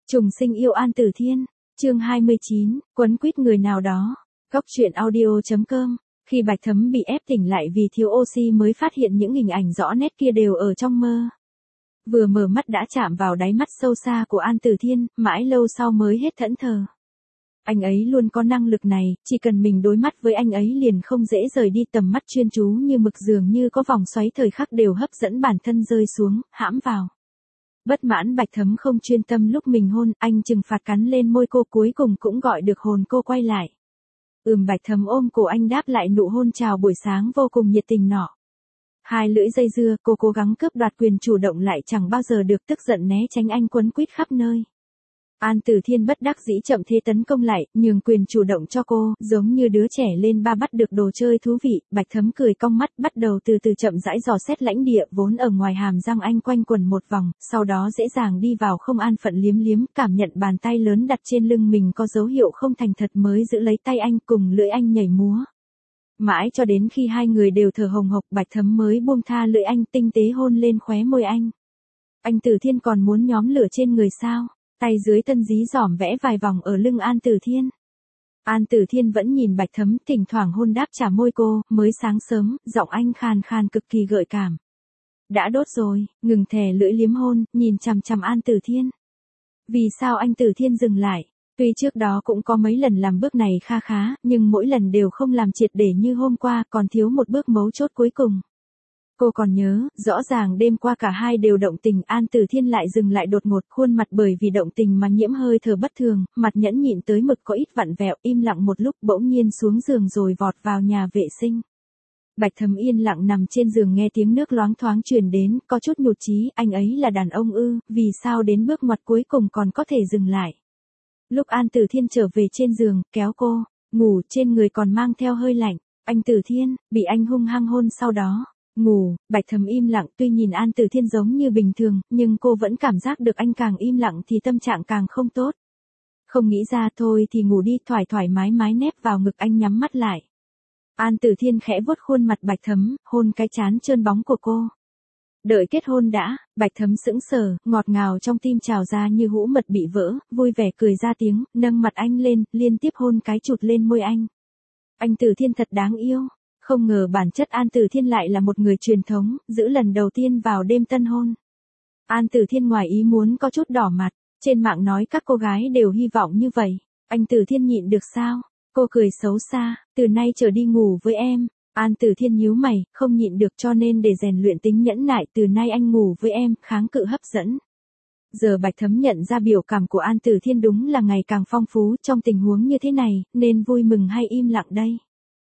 Trùng sinh yêu An Tử Thiên, chương 29, quấn quýt người nào đó. Góc truyện audio.com. Khi Bạch Thấm bị ép tỉnh lại vì thiếu oxy mới phát hiện những hình ảnh rõ nét kia đều ở trong mơ. Vừa mở mắt đã chạm vào đáy mắt sâu xa của An Tử Thiên, mãi lâu sau mới hết thẫn thờ. Anh ấy luôn có năng lực này, chỉ cần mình đối mắt với anh ấy liền không dễ rời đi, tầm mắt chuyên chú như mực, dường như có vòng xoáy thời khắc đều hấp dẫn bản thân rơi xuống, hãm vào. Bất mãn Bạch Thấm không chuyên tâm lúc mình hôn, anh trừng phạt cắn lên môi cô, cuối cùng cũng gọi được hồn cô quay lại. Bạch Thấm ôm cổ anh đáp lại nụ hôn chào buổi sáng vô cùng nhiệt tình nọ. Hai lưỡi dây dưa, cô cố gắng cướp đoạt quyền chủ động lại chẳng bao giờ được, tức giận né tránh anh quấn quýt khắp nơi. An Tử Thiên bất đắc dĩ chậm thế tấn công lại, nhường quyền chủ động cho cô, giống như đứa trẻ lên ba bắt được đồ chơi thú vị. Bạch Thấm cười cong mắt, bắt đầu từ từ chậm rãi dò xét lãnh địa vốn ở ngoài hàm răng anh quanh quần một vòng, sau đó dễ dàng đi vào, không an phận liếm liếm, cảm nhận bàn tay lớn đặt trên lưng mình có dấu hiệu không thành thật mới giữ lấy tay anh, cùng lưỡi anh nhảy múa. Mãi cho đến khi hai người đều thở hồng hộc, Bạch Thấm mới buông tha lưỡi anh, tinh tế hôn lên khóe môi anh. Anh Tử Thiên còn muốn nhóm lửa trên người sao? Tay dưới thân dí dỏm vẽ vài vòng ở lưng An Tử Thiên. An Tử Thiên vẫn nhìn Bạch Thấm, thỉnh thoảng hôn đáp trả môi cô. Mới sáng sớm, giọng anh khàn khàn cực kỳ gợi cảm. Đã đốt rồi, ngừng thè lưỡi liếm hôn, nhìn chằm chằm An Tử Thiên. Vì sao anh Tử Thiên dừng lại? Tuy trước đó cũng có mấy lần làm bước này kha khá, nhưng mỗi lần đều không làm triệt để như hôm qua, còn thiếu một bước mấu chốt cuối cùng. Cô còn nhớ, rõ ràng đêm qua cả hai đều động tình, An Tử Thiên lại dừng lại đột ngột, khuôn mặt bởi vì động tình mà nhiễm hơi thở bất thường, mặt nhẫn nhịn tới mực có ít vặn vẹo, im lặng một lúc bỗng nhiên xuống giường rồi vọt vào nhà vệ sinh. Bạch Thấm yên lặng nằm trên giường nghe tiếng nước loáng thoáng truyền đến, có chút nhụt chí, anh ấy là đàn ông ư, vì sao đến bước ngoặt cuối cùng còn có thể dừng lại. Lúc An Tử Thiên trở về trên giường, kéo cô, ngủ, trên người còn mang theo hơi lạnh, anh Tử Thiên, bị anh hung hăng hôn sau đó. Ngủ, Bạch Thấm im lặng, tuy nhìn An Tử Thiên giống như bình thường, nhưng cô vẫn cảm giác được anh càng im lặng thì tâm trạng càng không tốt. Không nghĩ ra thôi thì ngủ đi, thoải mái nép vào ngực anh, nhắm mắt lại. An Tử Thiên khẽ vuốt khuôn mặt Bạch Thấm, hôn cái trán trơn bóng của cô. Đợi kết hôn đã. Bạch Thấm sững sờ, ngọt ngào trong tim trào ra như hũ mật bị vỡ, vui vẻ cười ra tiếng, nâng mặt anh lên, liên tiếp hôn cái chụt lên môi anh. Anh Tử Thiên thật đáng yêu. Không ngờ bản chất An Tử Thiên lại là một người truyền thống, giữ lần đầu tiên vào đêm tân hôn. An Tử Thiên ngoài ý muốn có chút đỏ mặt, trên mạng nói các cô gái đều hy vọng như vậy. Anh Tử Thiên nhịn được sao? Cô cười xấu xa, từ nay trở đi ngủ với em. An Tử Thiên nhíu mày, không nhịn được, cho nên để rèn luyện tính nhẫn nại, từ nay anh ngủ với em, kháng cự hấp dẫn. Giờ Bạch Thấm nhận ra biểu cảm của An Tử Thiên đúng là ngày càng phong phú, trong tình huống như thế này, nên vui mừng hay im lặng đây?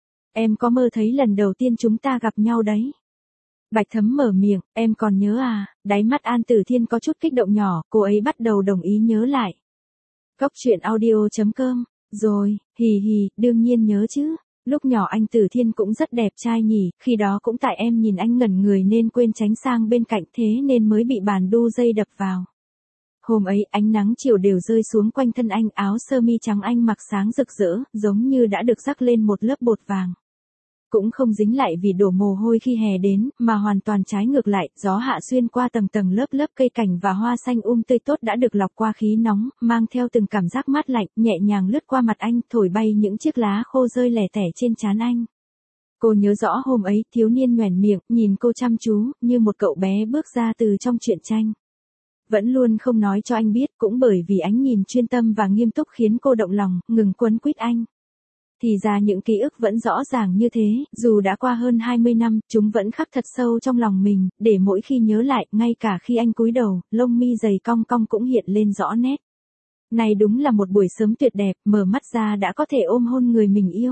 Em có mơ thấy lần đầu tiên chúng ta gặp nhau đấy. Bạch Thấm mở miệng, em còn nhớ à? Đáy mắt An Tử Thiên có chút kích động nhỏ, cô ấy bắt đầu đồng ý nhớ lại. Góc truyện audio.com, rồi, hì, đương nhiên nhớ chứ. Lúc nhỏ anh Tử Thiên cũng rất đẹp trai nhỉ, khi đó cũng tại em nhìn anh ngẩn người nên quên tránh sang bên cạnh, thế nên mới bị bàn đu dây đập vào. Hôm ấy ánh nắng chiều đều rơi xuống quanh thân anh, áo sơ mi trắng anh mặc sáng rực rỡ, giống như đã được rắc lên một lớp bột vàng. Cũng không dính lại vì đổ mồ hôi khi hè đến, mà hoàn toàn trái ngược lại, gió hạ xuyên qua tầng lớp cây cảnh và hoa xanh tươi tốt đã được lọc qua khí nóng, mang theo từng cảm giác mát lạnh, nhẹ nhàng lướt qua mặt anh, thổi bay những chiếc lá khô rơi lẻ tẻ trên trán anh. Cô nhớ rõ hôm ấy, thiếu niên nhoẻn miệng, nhìn cô chăm chú, như một cậu bé bước ra từ trong truyện tranh. Vẫn luôn không nói cho anh biết, cũng bởi vì ánh nhìn chuyên tâm và nghiêm túc khiến cô động lòng, ngừng quấn quýt anh. Thì ra những ký ức vẫn rõ ràng như thế, dù đã qua hơn 20 năm, chúng vẫn khắc thật sâu trong lòng mình, để mỗi khi nhớ lại, ngay cả khi anh cúi đầu, lông mi dày cong cong cũng hiện lên rõ nét. Này đúng là một buổi sớm tuyệt đẹp, mở mắt ra đã có thể ôm hôn người mình yêu.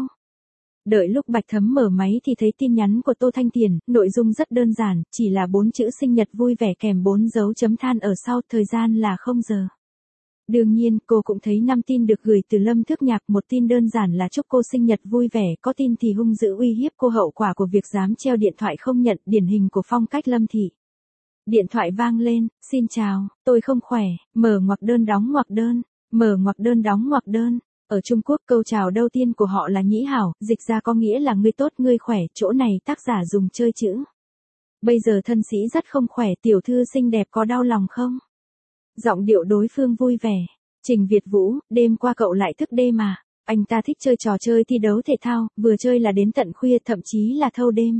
Đợi lúc Bạch Thấm mở máy thì thấy tin nhắn của Tô Thanh Tiền, nội dung rất đơn giản, chỉ là 4 chữ sinh nhật vui vẻ kèm 4 dấu chấm than ở sau, thời gian là 0 giờ. Đương nhiên, cô cũng thấy 5 tin được gửi từ Lâm Thước Nhạc, một tin đơn giản là chúc cô sinh nhật vui vẻ, có tin thì hung dữ uy hiếp cô, hậu quả của việc dám treo điện thoại không nhận, điển hình của phong cách Lâm thị. Điện thoại vang lên, xin chào, tôi không khỏe, mở ngoặc đơn đóng ngoặc đơn, mở ngoặc đơn đóng ngoặc đơn. Ở Trung Quốc câu chào đầu tiên của họ là nhĩ hảo, dịch ra có nghĩa là ngươi tốt ngươi khỏe, chỗ này tác giả dùng chơi chữ. Bây giờ thân sĩ rất không khỏe, tiểu thư xinh đẹp có đau lòng không? Giọng điệu đối phương vui vẻ. Trình Việt Vũ, đêm qua cậu lại thức đêm à? Anh ta thích chơi trò chơi thi đấu thể thao, vừa chơi là đến tận khuya, thậm chí là thâu đêm.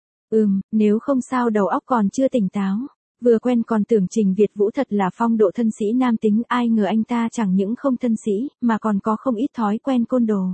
Nếu không sao đầu óc còn chưa tỉnh táo. Vừa quen còn tưởng Trình Việt Vũ thật là phong độ thân sĩ nam tính, ai ngờ anh ta chẳng những không thân sĩ, mà còn có không ít thói quen côn đồ.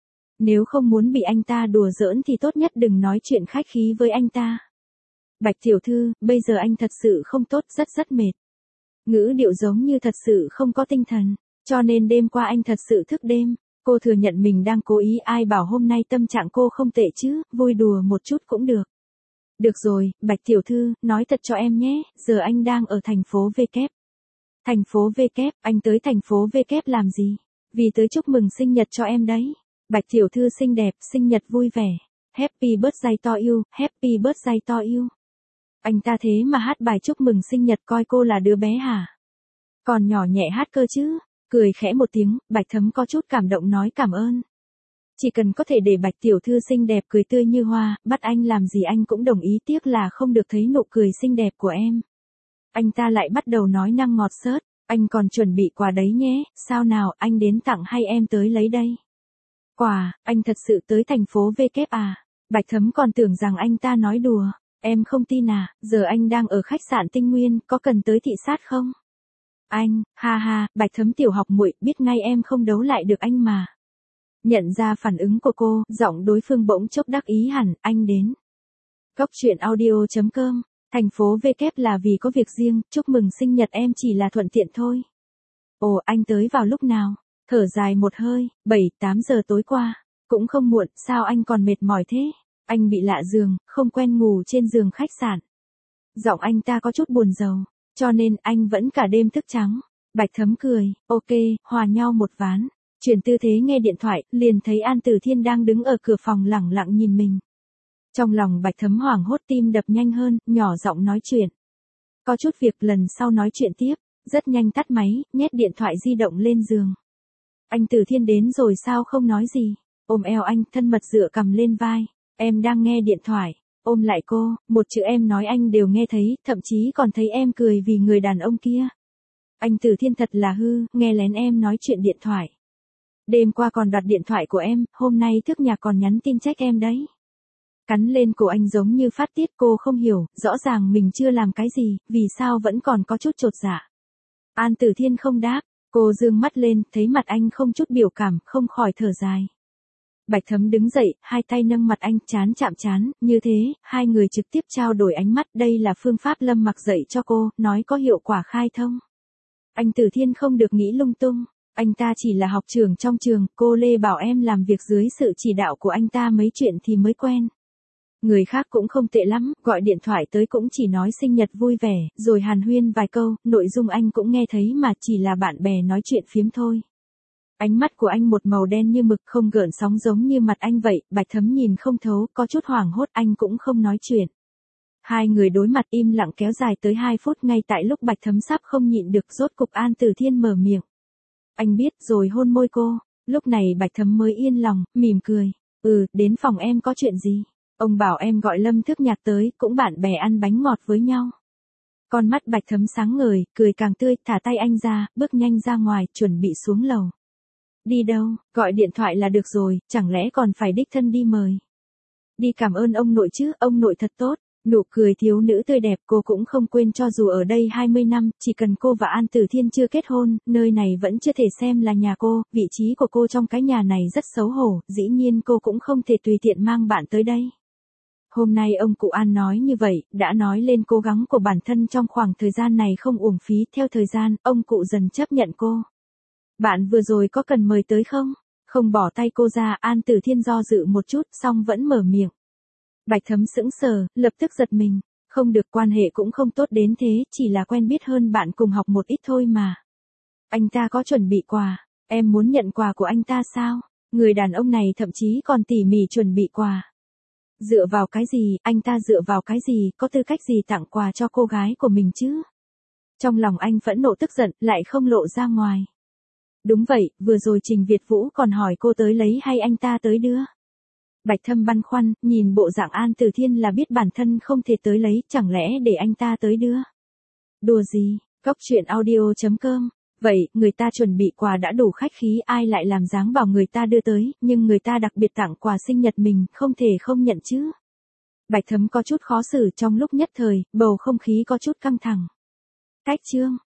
Nếu không muốn bị anh ta đùa giỡn thì tốt nhất đừng nói chuyện khách khí với anh ta. Bạch tiểu thư, bây giờ anh thật sự không tốt, rất mệt. Ngữ điệu giống như thật sự không có tinh thần, cho nên đêm qua anh thật sự thức đêm. Cô thừa nhận mình đang cố ý, ai bảo hôm nay tâm trạng cô không tệ chứ, vui đùa một chút cũng được. Được rồi, Bạch tiểu thư, nói thật cho em nhé, giờ anh đang ở thành phố V kép. Thành phố V kép, anh tới thành phố V kép làm gì? Vì tới chúc mừng sinh nhật cho em đấy. Bạch tiểu thư xinh đẹp, sinh nhật vui vẻ. Happy birthday to you, happy birthday to you. Anh ta thế mà hát bài chúc mừng sinh nhật, coi cô là đứa bé hả? Còn nhỏ nhẹ hát cơ chứ. Cười khẽ một tiếng, Bạch Thấm có chút cảm động nói cảm ơn. Chỉ cần có thể để Bạch tiểu thư xinh đẹp cười tươi như hoa, bắt anh làm gì anh cũng đồng ý, tiếc là không được thấy nụ cười xinh đẹp của em. Anh ta lại bắt đầu nói năng ngọt xớt, anh còn chuẩn bị quà đấy nhé, sao nào, anh đến tặng hay em tới lấy đây? Quà, anh thật sự tới thành phố V kép à? Bạch Thấm còn tưởng rằng anh ta nói đùa, em không tin à, giờ anh đang ở khách sạn Tinh Nguyên, có cần tới thị sát không? Anh, ha ha, Bạch Thấm tiểu học muội, biết ngay em không đấu lại được anh mà. Nhận ra phản ứng của cô, giọng đối phương bỗng chốc đắc ý hẳn, anh đến. Góc truyện audio.com, thành phố V kép là vì có việc riêng, chúc mừng sinh nhật em chỉ là thuận tiện thôi. Ồ, anh tới vào lúc nào? Thở dài một hơi, 7-8 giờ tối qua. Cũng không muộn, sao anh còn mệt mỏi thế? Anh bị lạ giường, không quen ngủ trên giường khách sạn. Giọng anh ta có chút buồn rầu, cho nên anh vẫn cả đêm thức trắng. Bạch Thấm cười, ok, hòa nhau một ván. Chuyển tư thế nghe điện thoại, liền thấy An Tử Thiên đang đứng ở cửa phòng lẳng lặng nhìn mình. Trong lòng Bạch Thấm hoảng hốt, tim đập nhanh hơn, nhỏ giọng nói chuyện. Có chút việc, lần sau nói chuyện tiếp. Rất nhanh tắt máy, nhét điện thoại di động lên giường. Anh Tử Thiên đến rồi sao không nói gì? Ôm eo anh, thân mật dựa cằm lên vai. Em đang nghe điện thoại. Ôm lại cô, một chữ em nói anh đều nghe thấy, thậm chí còn thấy em cười vì người đàn ông kia. Anh Tử Thiên thật là hư, nghe lén em nói chuyện điện thoại. Đêm qua còn đoạt điện thoại của em, hôm nay thức nhạc còn nhắn tin trách em đấy. Cắn lên cổ anh giống như phát tiết, cô không hiểu, rõ ràng mình chưa làm cái gì, vì sao vẫn còn có chút chột dạ. An Tử Thiên không đáp, cô dương mắt lên, thấy mặt anh không chút biểu cảm, không khỏi thở dài. Bạch Thấm đứng dậy, hai tay nâng mặt anh, trán chạm trán, như thế, hai người trực tiếp trao đổi ánh mắt, đây là phương pháp Lâm Mặc dạy cho cô, nói có hiệu quả khai thông. Anh Tử Thiên không được nghĩ lung tung, anh ta chỉ là học trưởng trong trường, cô Lê bảo em làm việc dưới sự chỉ đạo của anh ta mấy chuyện thì mới quen. Người khác cũng không tệ lắm, gọi điện thoại tới cũng chỉ nói sinh nhật vui vẻ, rồi hàn huyên vài câu, nội dung anh cũng nghe thấy mà, chỉ là bạn bè nói chuyện phiếm thôi. Ánh mắt của anh một màu đen như mực, không gợn sóng giống như mặt anh vậy, Bạch Thấm nhìn không thấu, có chút hoảng hốt, anh cũng không nói chuyện. Hai người đối mặt im lặng kéo dài tới 2 phút, ngay tại lúc Bạch Thấm sắp không nhịn được, rốt cục An Tử Thiên mở miệng. Anh biết rồi, hôn môi cô. Lúc này Bạch Thấm mới yên lòng, mỉm cười. Đến phòng em có chuyện gì? Ông bảo em gọi Lâm Thức Nhạc tới, cũng bạn bè ăn bánh ngọt với nhau. Con mắt Bạch Thấm sáng ngời, cười càng tươi, thả tay anh ra, bước nhanh ra ngoài, chuẩn bị xuống lầu. Đi đâu, gọi điện thoại là được rồi, chẳng lẽ còn phải đích thân đi mời. Đi cảm ơn ông nội chứ, ông nội thật tốt. Nụ cười thiếu nữ tươi đẹp, cô cũng không quên, cho dù ở đây 20 năm, chỉ cần cô và An Tử Thiên chưa kết hôn, nơi này vẫn chưa thể xem là nhà cô, vị trí của cô trong cái nhà này rất xấu hổ, dĩ nhiên cô cũng không thể tùy tiện mang bạn tới đây. Hôm nay ông cụ An nói như vậy, đã nói lên cố gắng của bản thân trong khoảng thời gian này không uổng phí, theo thời gian, ông cụ dần chấp nhận cô. Bạn vừa rồi có cần mời tới không? Không bỏ tay cô ra, An Tử Thiên do dự một chút, xong vẫn mở miệng. Bạch Thấm sững sờ, lập tức giật mình, không được, quan hệ cũng không tốt đến thế, chỉ là quen biết hơn bạn cùng học một ít thôi mà. Anh ta có chuẩn bị quà, em muốn nhận quà của anh ta sao? Người đàn ông này thậm chí còn tỉ mỉ chuẩn bị quà. Dựa vào cái gì, anh ta dựa vào cái gì, có tư cách gì tặng quà cho cô gái của mình chứ? Trong lòng anh phẫn nộ tức giận, lại không lộ ra ngoài. Đúng vậy, vừa rồi Trình Việt Vũ còn hỏi cô tới lấy hay anh ta tới đưa. Bạch Thâm băn khoăn, nhìn bộ dạng An Tử Thiên là biết bản thân không thể tới lấy, chẳng lẽ để anh ta tới đưa. Đùa gì, góc truyện audio.com Vậy, người ta chuẩn bị quà đã đủ khách khí, ai lại làm dáng bảo người ta đưa tới, nhưng người ta đặc biệt tặng quà sinh nhật mình, không thể không nhận chứ. Bạch Thấm có chút khó xử, trong lúc nhất thời, bầu không khí có chút căng thẳng. Cách chương